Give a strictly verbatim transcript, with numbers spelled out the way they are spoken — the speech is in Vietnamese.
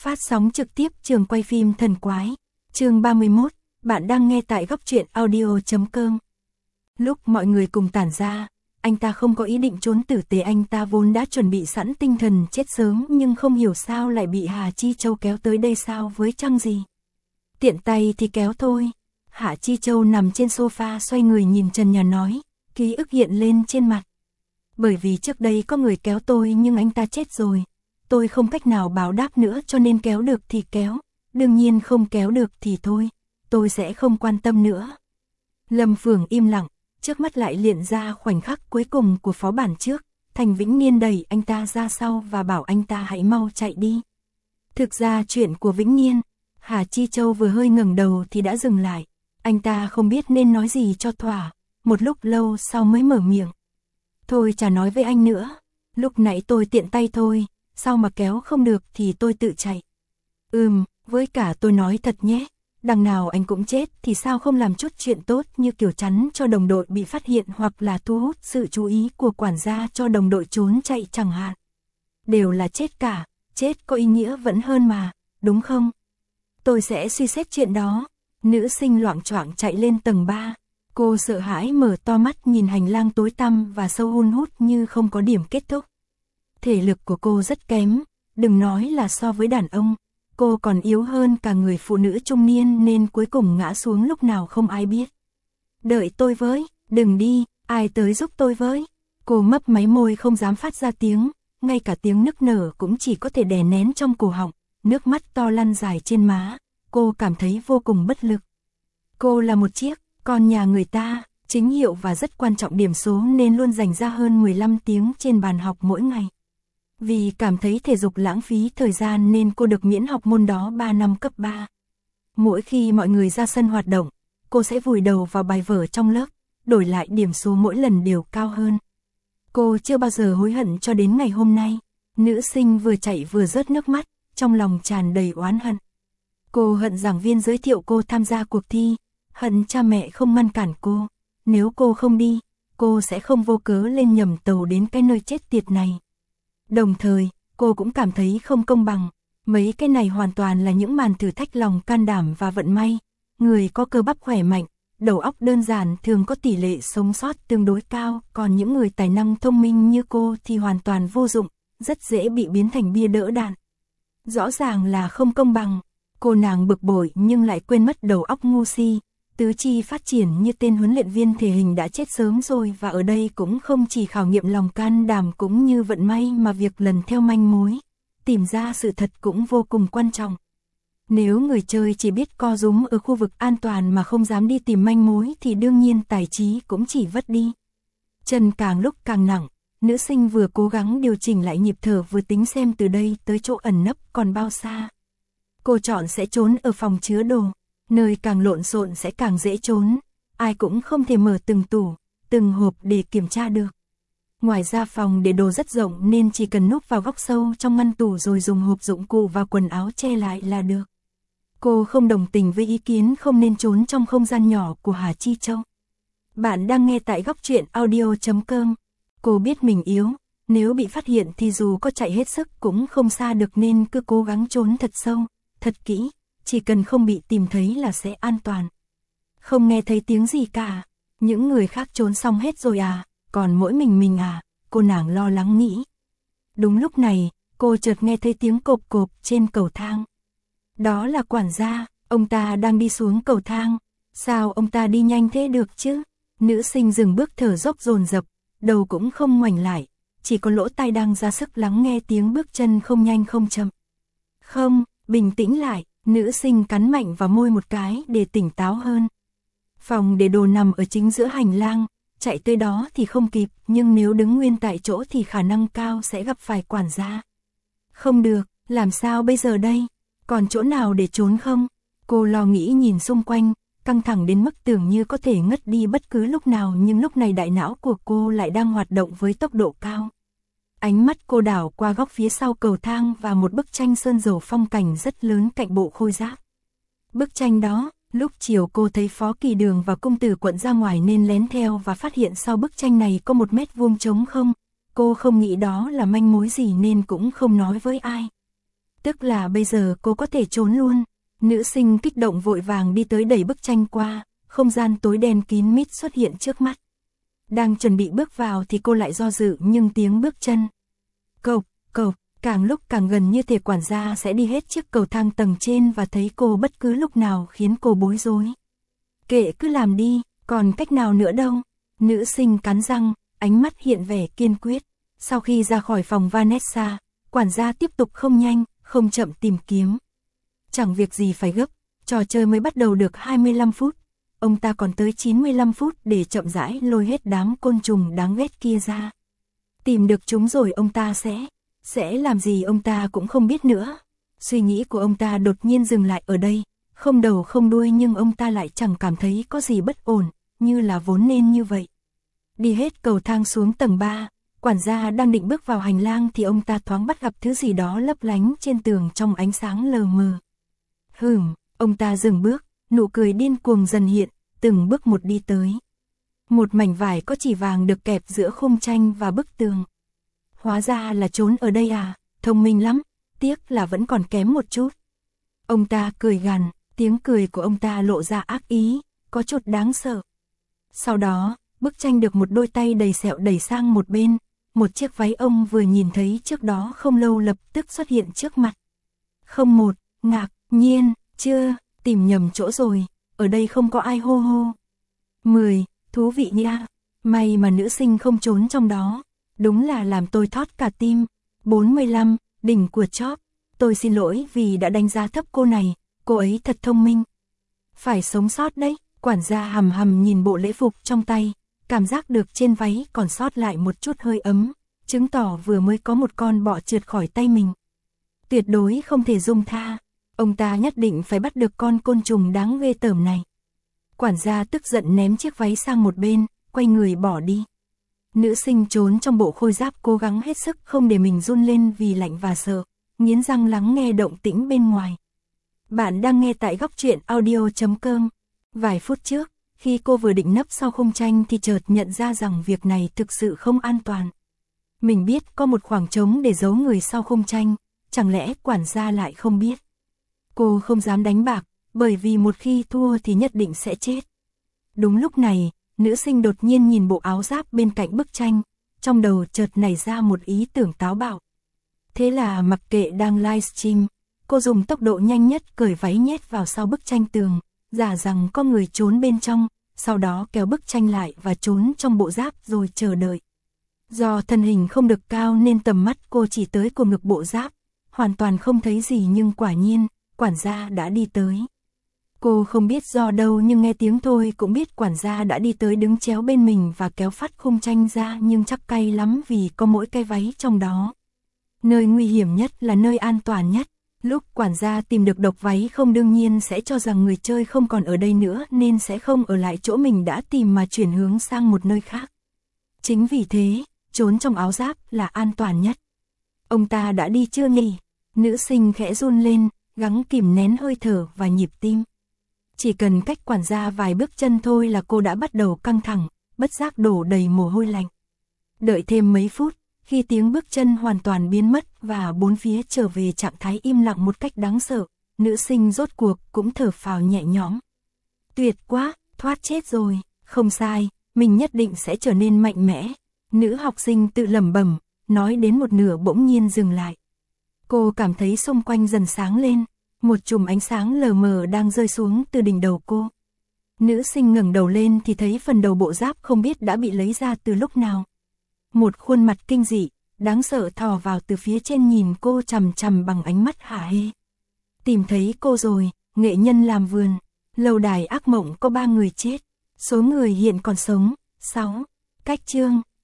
Phát sóng trực tiếp trường quay phim thần quái. Chương ba mươi mốt, bạn đang nghe tại góc truyện audio chấm com. Lúc mọi người cùng tản ra, anh ta không có ý định trốn tử tế, anh ta vốn đã chuẩn bị sẵn tinh thần chết sớm, nhưng không hiểu sao lại bị Hà Chi Châu kéo tới đây, sao với chăng gì. Tiện tay thì kéo thôi. Hạ Chi Châu nằm trên sofa xoay người nhìn trần nhà nói, ký ức hiện lên trên mặt. Bởi vì trước đây có người kéo tôi nhưng anh ta chết rồi. Tôi không cách nào báo đáp nữa, cho nên kéo được thì kéo, đương nhiên không kéo được thì thôi, tôi sẽ không quan tâm nữa. Lâm Phượng im lặng, trước mắt lại hiện ra khoảnh khắc cuối cùng của phó bản trước. Thành Vĩnh Niên đẩy anh ta ra sau và bảo anh ta hãy mau chạy đi. Thực ra chuyện của Vĩnh Niên, Hà Chi Châu vừa hơi ngẩng đầu thì đã dừng lại. Anh ta không biết nên nói gì cho thỏa, một lúc lâu sau mới mở miệng. Thôi chả nói với anh nữa, lúc nãy tôi tiện tay thôi, sao mà kéo không được thì tôi tự chạy. Ừm, với cả tôi nói thật nhé, đằng nào anh cũng chết thì sao không làm chút chuyện tốt như kiểu chắn cho đồng đội bị phát hiện hoặc là thu hút sự chú ý của quản gia cho đồng đội trốn chạy chẳng hạn. Đều là chết cả, chết có ý nghĩa vẫn hơn mà, đúng không? Tôi sẽ suy xét chuyện đó. Nữ sinh loạng choạng chạy lên tầng ba. Cô sợ hãi mở to mắt nhìn hành lang tối tăm và sâu hun hút như không có điểm kết thúc. Thể lực của cô rất kém, đừng nói là so với đàn ông, cô còn yếu hơn cả người phụ nữ trung niên nên cuối cùng ngã xuống lúc nào không ai biết. Đợi tôi với, đừng đi, ai tới giúp tôi với. Cô mấp máy môi không dám phát ra tiếng, ngay cả tiếng nức nở cũng chỉ có thể đè nén trong cổ họng, nước mắt to lăn dài trên má, cô cảm thấy vô cùng bất lực. Cô là một chiếc con nhà người ta, chính hiệu và rất quan trọng điểm số nên luôn dành ra hơn mười lăm tiếng trên bàn học mỗi ngày. Vì cảm thấy thể dục lãng phí thời gian nên cô được miễn học môn đó ba năm cấp ba. Mỗi khi mọi người ra sân hoạt động, cô sẽ vùi đầu vào bài vở trong lớp, đổi lại điểm số mỗi lần đều cao hơn. Cô chưa bao giờ hối hận cho đến ngày hôm nay. Nữ sinh vừa chạy vừa rớt nước mắt, trong lòng tràn đầy oán hận. Cô hận giảng viên giới thiệu cô tham gia cuộc thi, hận cha mẹ không ngăn cản cô. Nếu cô không đi, cô sẽ không vô cớ lên nhầm tàu đến cái nơi chết tiệt này. Đồng thời, cô cũng cảm thấy không công bằng. Mấy cái này hoàn toàn là những màn thử thách lòng can đảm và vận may. Người có cơ bắp khỏe mạnh, đầu óc đơn giản thường có tỷ lệ sống sót tương đối cao, còn những người tài năng thông minh như cô thì hoàn toàn vô dụng, rất dễ bị biến thành bia đỡ đạn. Rõ ràng là không công bằng. Cô nàng bực bội nhưng lại quên mất đầu óc ngu si. Tứ chi phát triển như tên huấn luyện viên thể hình đã chết sớm rồi, và ở đây cũng không chỉ khảo nghiệm lòng can đảm cũng như vận may mà việc lần theo manh mối, tìm ra sự thật cũng vô cùng quan trọng. Nếu người chơi chỉ biết co rúm ở khu vực an toàn mà không dám đi tìm manh mối thì đương nhiên tài trí cũng chỉ vất đi. Chân càng lúc càng nặng, nữ sinh vừa cố gắng điều chỉnh lại nhịp thở vừa tính xem từ đây tới chỗ ẩn nấp còn bao xa. Cô chọn sẽ trốn ở phòng chứa đồ. Nơi càng lộn xộn sẽ càng dễ trốn, ai cũng không thể mở từng tủ, từng hộp để kiểm tra được. Ngoài ra phòng để đồ rất rộng nên chỉ cần núp vào góc sâu trong ngăn tủ rồi dùng hộp dụng cụ và quần áo che lại là được. Cô không đồng tình với ý kiến không nên trốn trong không gian nhỏ của Hà Chi Châu. Bạn đang nghe tại góc truyện audio chấm com. Cô biết mình yếu, nếu bị phát hiện thì dù có chạy hết sức cũng không xa được nên cứ cố gắng trốn thật sâu, thật kỹ. Chỉ cần không bị tìm thấy là sẽ an toàn. Không nghe thấy tiếng gì cả. Những người khác trốn xong hết rồi à, còn mỗi mình mình à, cô nàng lo lắng nghĩ. Đúng lúc này, cô chợt nghe thấy tiếng cộp cộp trên cầu thang. Đó là quản gia, ông ta đang đi xuống cầu thang. Sao ông ta đi nhanh thế được chứ? Nữ sinh dừng bước thở dốc dồn dập, đầu cũng không ngoảnh lại, chỉ có lỗ tai đang ra sức lắng nghe tiếng bước chân không nhanh không chậm. Không, bình tĩnh lại. Nữ sinh cắn mạnh vào môi một cái để tỉnh táo hơn. Phòng để đồ nằm ở chính giữa hành lang, chạy tới đó thì không kịp, nhưng nếu đứng nguyên tại chỗ thì khả năng cao sẽ gặp phải quản gia. Không được, làm sao bây giờ đây? Còn chỗ nào để trốn không? Cô lo nghĩ nhìn xung quanh, căng thẳng đến mức tưởng như có thể ngất đi bất cứ lúc nào, nhưng lúc này đại não của cô lại đang hoạt động với tốc độ cao. Ánh mắt cô đảo qua góc phía sau cầu thang và một bức tranh sơn dầu phong cảnh rất lớn cạnh bộ khôi giáp. Bức tranh đó, lúc chiều cô thấy Phó Kỳ Đường và công tử Quận ra ngoài nên lén theo và phát hiện sau bức tranh này có một mét vuông trống không. Cô không nghĩ đó là manh mối gì nên cũng không nói với ai. Tức là bây giờ cô có thể trốn luôn. Nữ sinh kích động vội vàng đi tới đẩy bức tranh qua, không gian tối đen kín mít xuất hiện trước mắt. Đang chuẩn bị bước vào thì cô lại do dự nhưng tiếng bước chân. Cộc, cộc, càng lúc càng gần như thể quản gia sẽ đi hết chiếc cầu thang tầng trên và thấy cô bất cứ lúc nào khiến cô bối rối. Kệ cứ làm đi, còn cách nào nữa đâu. Nữ sinh cắn răng, ánh mắt hiện vẻ kiên quyết. Sau khi ra khỏi phòng Vanessa, quản gia tiếp tục không nhanh, không chậm tìm kiếm. Chẳng việc gì phải gấp, trò chơi mới bắt đầu được hai mươi lăm phút. Ông ta còn tới chín mươi lăm phút để chậm rãi lôi hết đám côn trùng đáng ghét kia ra. Tìm được chúng rồi ông ta sẽ, sẽ làm gì ông ta cũng không biết nữa. Suy nghĩ của ông ta đột nhiên dừng lại ở đây, không đầu không đuôi nhưng ông ta lại chẳng cảm thấy có gì bất ổn, như là vốn nên như vậy. Đi hết cầu thang xuống tầng ba, quản gia đang định bước vào hành lang thì ông ta thoáng bắt gặp thứ gì đó lấp lánh trên tường trong ánh sáng lờ mờ. Hừm, ông ta dừng bước, nụ cười điên cuồng dần hiện, từng bước một đi tới. Một mảnh vải có chỉ vàng được kẹp giữa khung tranh và bức tường. Hóa ra là trốn ở đây à, thông minh lắm, tiếc là vẫn còn kém một chút. Ông ta cười gằn, tiếng cười của ông ta lộ ra ác ý, có chút đáng sợ. Sau đó, bức tranh được một đôi tay đầy sẹo đẩy sang một bên, một chiếc váy ông vừa nhìn thấy trước đó không lâu lập tức xuất hiện trước mặt. Không một, ngạc nhiên, chưa, tìm nhầm chỗ rồi, ở đây không có ai hô hô. Mười, thú vị nha, may mà nữ sinh không trốn trong đó, đúng là làm tôi thót cả tim. Bốn mươi lăm, đỉnh của chóp, tôi xin lỗi vì đã đánh giá thấp cô này, cô ấy thật thông minh. Phải sống sót đấy, quản gia hầm hầm nhìn bộ lễ phục trong tay, cảm giác được trên váy còn sót lại một chút hơi ấm, chứng tỏ vừa mới có một con bọ trượt khỏi tay mình. Tuyệt đối không thể dung tha, ông ta nhất định phải bắt được con côn trùng đáng ghê tởm này. Quản gia tức giận ném chiếc váy sang một bên, quay người bỏ đi. Nữ sinh trốn trong bộ khôi giáp cố gắng hết sức không để mình run lên vì lạnh và sợ, nghiến răng lắng nghe động tĩnh bên ngoài. Bạn đang nghe tại góc truyện audio chấm com. Vài phút trước, khi cô vừa định nấp sau khung tranh thì chợt nhận ra rằng việc này thực sự không an toàn. Mình biết có một khoảng trống để giấu người sau khung tranh, chẳng lẽ quản gia lại không biết. Cô không dám đánh bạc, bởi vì một khi thua thì nhất định sẽ chết. Đúng lúc này, nữ sinh đột nhiên nhìn bộ áo giáp bên cạnh bức tranh, trong đầu chợt nảy ra một ý tưởng táo bạo. Thế là mặc kệ đang livestream, cô dùng tốc độ nhanh nhất cởi váy nhét vào sau bức tranh tường, giả rằng có người trốn bên trong, sau đó kéo bức tranh lại và trốn trong bộ giáp rồi chờ đợi. Do thân hình không được cao nên tầm mắt cô chỉ tới cổ ngực bộ giáp, hoàn toàn không thấy gì nhưng quả nhiên, quản gia đã đi tới. Cô không biết do đâu nhưng nghe tiếng thôi cũng biết quản gia đã đi tới đứng chéo bên mình và kéo phát khung tranh ra nhưng chắc cay lắm vì có mỗi cái váy trong đó. Nơi nguy hiểm nhất là nơi an toàn nhất. Lúc quản gia tìm được độc váy không đương nhiên sẽ cho rằng người chơi không còn ở đây nữa nên sẽ không ở lại chỗ mình đã tìm mà chuyển hướng sang một nơi khác. Chính vì thế, trốn trong áo giáp là an toàn nhất. Ông ta đã đi chưa nhỉ? Nữ sinh khẽ run lên, gắng kìm nén hơi thở và nhịp tim. Chỉ cần cách quản gia vài bước chân thôi là cô đã bắt đầu căng thẳng, bất giác đổ đầy mồ hôi lạnh. Đợi thêm mấy phút, khi tiếng bước chân hoàn toàn biến mất và bốn phía trở về trạng thái im lặng một cách đáng sợ, nữ sinh rốt cuộc cũng thở phào nhẹ nhõm. Tuyệt quá, thoát chết rồi, không sai, mình nhất định sẽ trở nên mạnh mẽ. Nữ học sinh tự lẩm bẩm, nói đến một nửa bỗng nhiên dừng lại. Cô cảm thấy xung quanh dần sáng lên, một chùm ánh sáng lờ mờ đang rơi xuống từ đỉnh đầu cô. Nữ sinh ngẩng đầu lên thì thấy phần đầu bộ giáp không biết đã bị lấy ra từ lúc nào. Một khuôn mặt kinh dị, đáng sợ thò vào từ phía trên nhìn cô chằm chằm bằng ánh mắt hả hê. Tìm thấy cô rồi, nghệ nhân làm vườn, lâu đài ác mộng có ba người chết, số người hiện còn sống, sáu. Cách chương